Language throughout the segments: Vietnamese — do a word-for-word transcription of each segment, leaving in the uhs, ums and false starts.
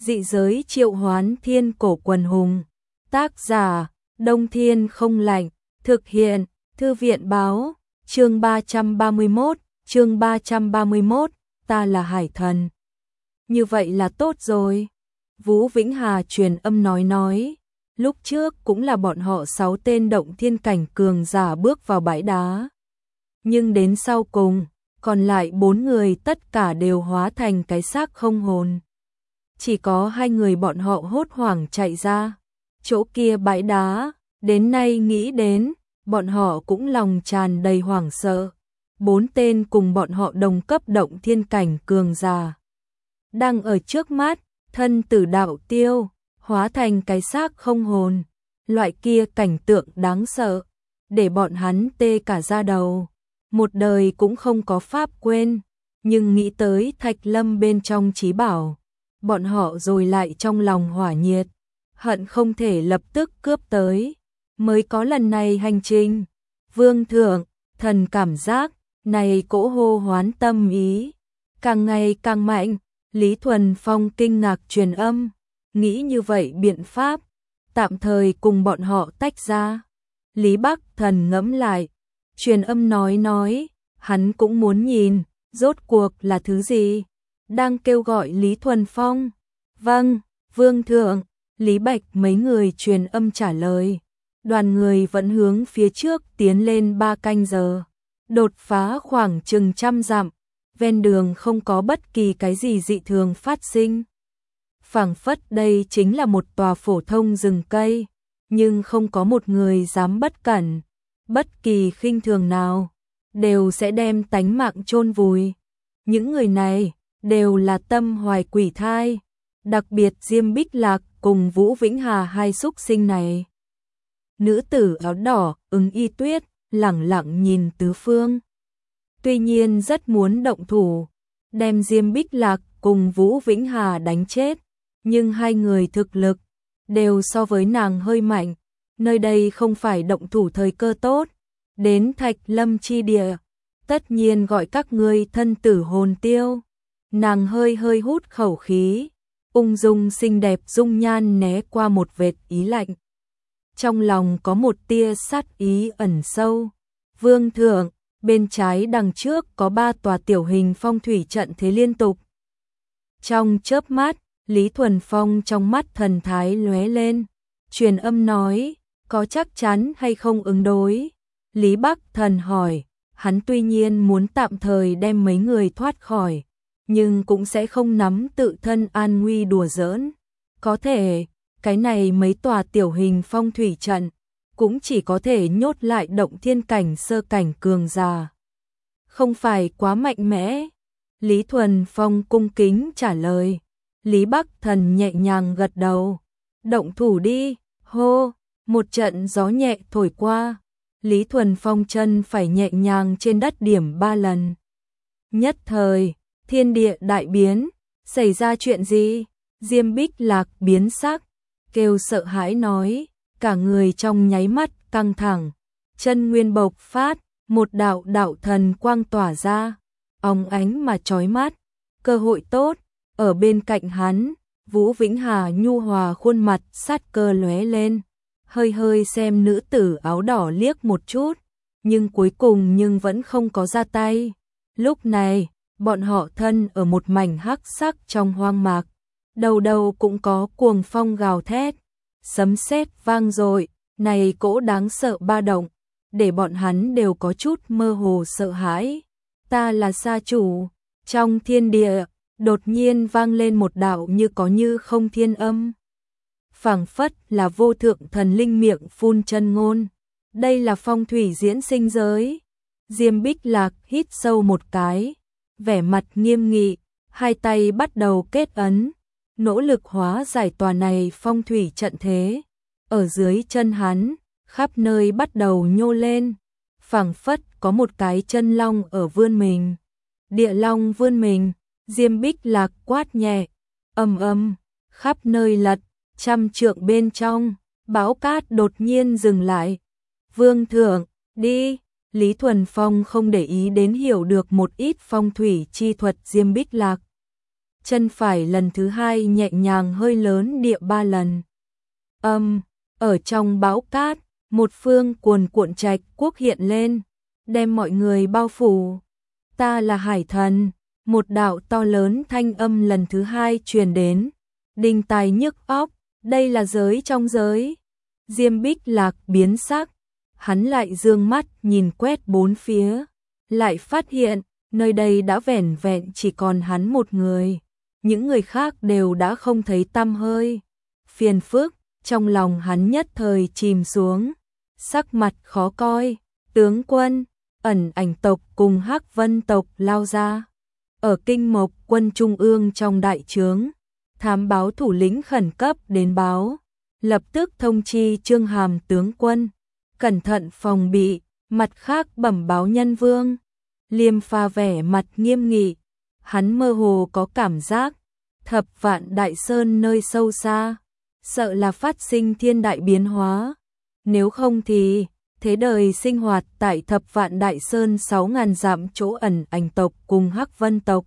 Dị giới triệu hoán thiên cổ quần hùng. Tác giả, Đông Thiên không lạnh. Thực hiện, Thư viện báo. Chương ba trăm ba mươi mốt, chương ba trăm ba mươi mốt, ta là hải thần. Như vậy là tốt rồi. Vũ Vĩnh Hà truyền âm nói nói. Lúc trước cũng là bọn họ sáu tên động thiên cảnh cường giả bước vào bãi đá. Nhưng đến sau cùng, còn lại bốn người tất cả đều hóa thành cái xác không hồn. Chỉ có hai người bọn họ hốt hoảng chạy ra. Chỗ kia bãi đá, đến nay nghĩ đến, bọn họ cũng lòng tràn đầy hoảng sợ. Bốn tên cùng bọn họ đồng cấp động thiên cảnh cường giả đang ở trước mắt, thân tử đạo tiêu, hóa thành cái xác không hồn. Loại kia cảnh tượng đáng sợ, để bọn hắn tê cả da đầu. Một đời cũng không có pháp quên, nhưng nghĩ tới Thạch Lâm bên trong trí bảo, bọn họ rồi lại trong lòng hỏa nhiệt, hận không thể lập tức cướp tới. Mới có lần này hành trình, Vương thượng, thần cảm giác, này cỗ hô hoán tâm ý, càng ngày càng mạnh. Lý Thuần Phong kinh ngạc truyền âm, nghĩ như vậy biện pháp, tạm thời cùng bọn họ tách ra. Lý Bắc Thần ngẫm lại, truyền âm nói nói, hắn cũng muốn nhìn, rốt cuộc là thứ gì, đang kêu gọi Lý Thuần Phong. Vâng, Vương thượng, Lý Bạch mấy người truyền âm trả lời. Đoàn người vẫn hướng phía trước tiến lên ba canh giờ, đột phá khoảng chừng trăm dặm. Ven đường không có bất kỳ cái gì dị thường phát sinh. Phảng phất đây chính là một tòa phổ thông rừng cây, nhưng không có một người dám bất cẩn, bất kỳ khinh thường nào, đều sẽ đem tánh mạng chôn vùi. Những người này đều là tâm hoài quỷ thai, đặc biệt Diêm Bích Lạc cùng Vũ Vĩnh Hà hai súc sinh này. Nữ tử áo đỏ, Ứng Y Tuyết, lẳng lặng nhìn tứ phương. Tuy nhiên rất muốn động thủ, đem Diêm Bích Lạc cùng Vũ Vĩnh Hà đánh chết, nhưng hai người thực lực đều so với nàng hơi mạnh, nơi đây không phải động thủ thời cơ tốt. Đến Thạch Lâm chi địa, tất nhiên gọi các ngươi thân tử hồn tiêu. Nàng hơi hơi hút khẩu khí, ung dung xinh đẹp dung nhan né qua một vệt ý lạnh. Trong lòng có một tia sát ý ẩn sâu. Vương thượng, bên trái đằng trước có ba tòa tiểu hình phong thủy trận thế liên tục. Trong chớp mắt, Lý Thuần Phong trong mắt thần thái lóe lên, truyền âm nói, có chắc chắn hay không ứng đối? Lý Bắc Thần hỏi, hắn tuy nhiên muốn tạm thời đem mấy người thoát khỏi, nhưng cũng sẽ không nắm tự thân an nguy đùa giỡn. Có thể, cái này mấy tòa tiểu hình phong thủy trận cũng chỉ có thể nhốt lại động thiên cảnh sơ cảnh cường giả. Không phải quá mạnh mẽ. Lý Thuần Phong cung kính trả lời. Lý Bắc Thần nhẹ nhàng gật đầu. Động thủ đi, hô, một trận gió nhẹ thổi qua. Lý Thuần Phong chân phải nhẹ nhàng trên đất điểm ba lần. Nhất thời, thiên địa đại biến, xảy ra chuyện gì? Diêm Bích Lạc biến sắc, kêu sợ hãi nói. Cả người trong nháy mắt căng thẳng, chân nguyên bộc phát, một đạo đạo thần quang tỏa ra, óng ánh mà chói mắt. Cơ hội tốt, ở bên cạnh hắn, Vũ Vĩnh Hà nhu hòa khuôn mặt sát cơ lóe lên, hơi hơi xem nữ tử áo đỏ liếc một chút, nhưng cuối cùng nhưng vẫn không có ra tay. Lúc này, bọn họ thân ở một mảnh hắc sắc trong hoang mạc, đầu đầu cũng có cuồng phong gào thét. Sấm sét vang dội, này cỗ đáng sợ ba động, để bọn hắn đều có chút mơ hồ sợ hãi. Ta là sa chủ. Trong thiên địa, đột nhiên vang lên một đạo như có như không thiên âm. Phảng phất là vô thượng thần linh miệng phun chân ngôn. Đây là phong thủy diễn sinh giới. Diêm Bích Lạc hít sâu một cái, vẻ mặt nghiêm nghị, hai tay bắt đầu kết ấn. Nỗ lực hóa giải tòa này phong thủy trận thế. Ở dưới chân hắn, khắp nơi bắt đầu nhô lên, phảng phất có một cái chân long ở vươn mình. Địa long vươn mình, Diêm Bích Lạc quát nhẹ, ầm ầm, khắp nơi lật, trăm trượng bên trong, bão cát đột nhiên dừng lại. Vương thượng, đi. Lý Thuần Phong không để ý đến hiểu được một ít phong thủy chi thuật Diêm Bích Lạc. chân phải lần thứ hai nhẹ nhàng hơi lớn địa ba lần. Âm, ở trong bão cát, một phương cuồn cuộn trạch quốc hiện lên, đem mọi người bao phủ. Ta là hải thần, một đạo to lớn thanh âm lần thứ hai truyền đến, đinh tai nhức óc, đây là giới trong giới. Diêm Bích Lạc biến sắc, hắn lại dương mắt nhìn quét bốn phía, lại phát hiện, nơi đây đã vẻn vẹn chỉ còn hắn một người, những người khác đều đã không thấy tăm hơi. Phiền phức, trong lòng hắn nhất thời chìm xuống, sắc mặt khó coi, tướng quân, ẩn ảnh tộc cùng Hắc Vân tộc lao ra. Ở Kinh Mộc quân trung ương trong đại trướng, thám báo thủ lĩnh khẩn cấp đến báo, lập tức thông chi Trương Hàm tướng quân, cẩn thận phòng bị, mặt khác bẩm báo nhân vương. Liêm Pha vẻ mặt nghiêm nghị, hắn mơ hồ có cảm giác, Thập Vạn Đại Sơn nơi sâu xa, sợ là phát sinh thiên đại biến hóa, nếu không thì thế đời sinh hoạt tại Thập Vạn Đại Sơn sáu ngàn dặm chỗ ẩn ảnh tộc cùng Hắc Vân tộc.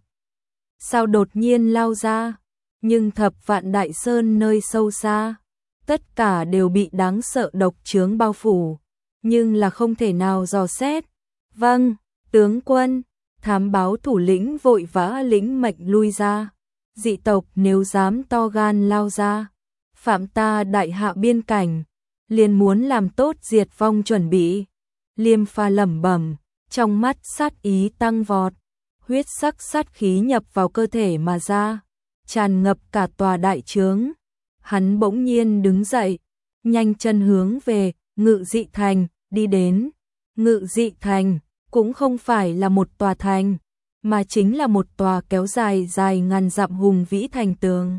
Sao đột nhiên lao ra, nhưng Thập Vạn Đại Sơn nơi sâu xa, tất cả đều bị đáng sợ độc chướng bao phủ, nhưng là không thể nào dò xét. Vâng, tướng quân, thám báo thủ lĩnh vội vã lĩnh mệnh lui ra, dị tộc nếu dám to gan lao ra, phạm ta đại hạ biên cảnh, liền muốn làm tốt diệt vong chuẩn bị. Liêm Pha lẩm bẩm, trong mắt sát ý tăng vọt, huyết sắc sát khí nhập vào cơ thể mà ra, tràn ngập cả tòa đại trướng. Hắn bỗng nhiên đứng dậy, nhanh chân hướng về Ngự Dị Thành đi đến. Ngự Dị Thành cũng không phải là một tòa thành, mà chính là một tòa kéo dài dài ngàn dặm hùng vĩ thành tường.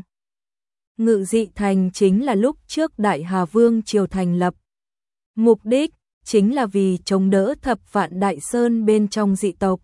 Ngự Dị Thành chính là lúc trước Đại Hà Vương triều thành lập. Mục đích chính là vì chống đỡ Thập Vạn Đại Sơn bên trong dị tộc.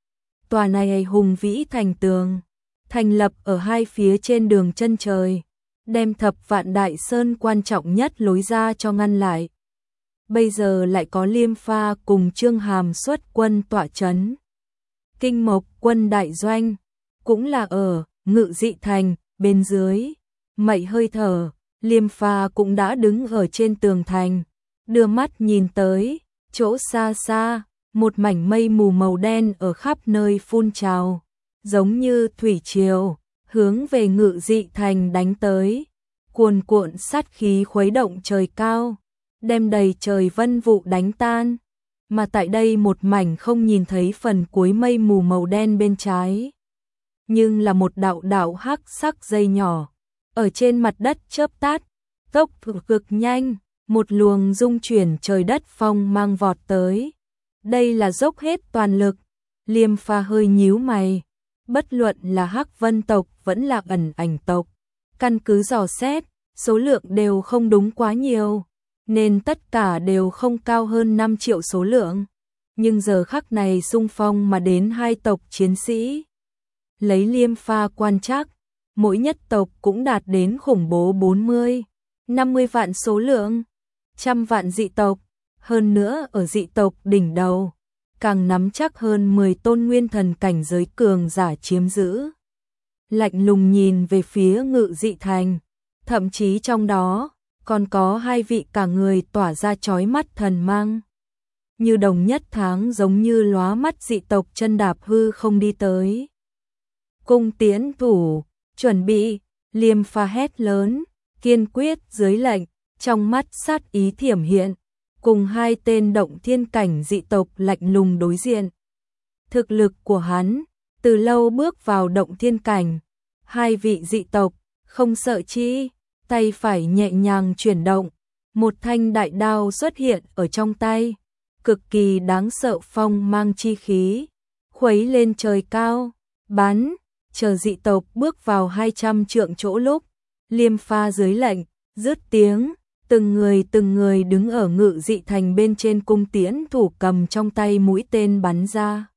Tòa này hùng vĩ thành tường, thành lập ở hai phía trên đường chân trời, đem Thập Vạn Đại Sơn quan trọng nhất lối ra cho ngăn lại. Bây giờ lại có Liêm Pha cùng Trương Hàm xuất quân tọa trấn. Kinh Mộc quân đại doanh cũng là ở Ngự Dị Thành bên dưới. Mậy hơi thở, Liêm Pha cũng đã đứng ở trên tường thành, đưa mắt nhìn tới, chỗ xa xa, một mảnh mây mù màu đen ở khắp nơi phun trào, giống như thủy triều, hướng về Ngự Dị Thành đánh tới. Cuồn cuộn sát khí khuấy động trời cao, đem đầy trời vân vụ đánh tan, mà tại đây một mảnh không nhìn thấy phần cuối mây mù màu đen bên trái, nhưng là một đạo đạo hắc sắc dây nhỏ, ở trên mặt đất chớp tắt, tốc độ cực nhanh, một luồng rung chuyển trời đất phong mang vọt tới. Đây là dốc hết toàn lực. Liêm Pha hơi nhíu mày, bất luận là Hắc Vân tộc vẫn là ẩn ảnh tộc, căn cứ dò xét, số lượng đều không đúng quá nhiều, nên tất cả đều không cao hơn năm triệu số lượng. Nhưng giờ khắc này xung phong mà đến hai tộc chiến sĩ. Lấy Liêm Pha quan trắc, mỗi nhất tộc cũng đạt đến khủng bố bốn mươi, năm mươi vạn số lượng, trăm vạn dị tộc, hơn nữa ở dị tộc đỉnh đầu, càng nắm chắc hơn mười tôn nguyên thần cảnh giới cường giả chiếm giữ. Lạnh lùng nhìn về phía Ngự Dị Thành, thậm chí trong đó còn có hai vị cả người tỏa ra chói mắt thần mang. Như đồng nhất tháng giống như lóa mắt dị tộc chân đạp hư không đi tới. Cung tiến thủ, chuẩn bị, Liêm Pha hét lớn, kiên quyết dưới lệnh, trong mắt sát ý thiểm hiện, cùng hai tên động thiên cảnh dị tộc lạnh lùng đối diện. Thực lực của hắn, từ lâu bước vào động thiên cảnh, hai vị dị tộc, không sợ chi, tay phải nhẹ nhàng chuyển động, một thanh đại đao xuất hiện ở trong tay, cực kỳ đáng sợ phong mang chi khí, khuấy lên trời cao, bắn, chờ dị tộc bước vào hai trăm trượng chỗ lúc, Liêm Pha dưới lệnh, dứt tiếng, từng người từng người đứng ở Ngự Dị Thành bên trên cung tiễn thủ cầm trong tay mũi tên bắn ra.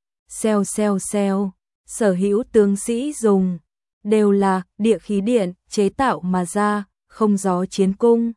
Xèo xèo xèo, sở hữu tướng sĩ dùng, đều là địa khí điện chế tạo mà ra, không gió chiến cung.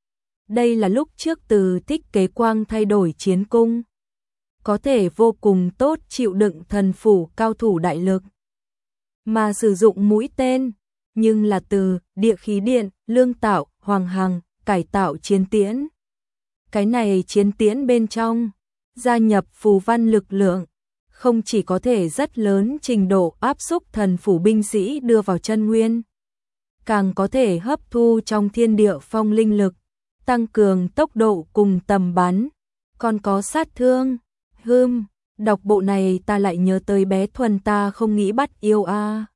Đây là lúc trước Từ Thích Kế Quang thay đổi chiến cung, có thể vô cùng tốt chịu đựng thần phủ cao thủ đại lực. mà sử dụng mũi tên, nhưng là từ địa khí điện, lương tạo, hoàng hằng, cải tạo chiến tiễn. Cái này chiến tiễn bên trong, gia nhập phù văn lực lượng, không chỉ có thể rất lớn trình độ áp xúc thần phủ binh sĩ đưa vào chân nguyên, càng có thể hấp thu trong thiên địa phong linh lực, tăng cường tốc độ cùng tầm bắn, còn có sát thương. Hừm, đọc bộ này ta lại nhớ tới bé Thuần ta không nghĩ bắt yêu a.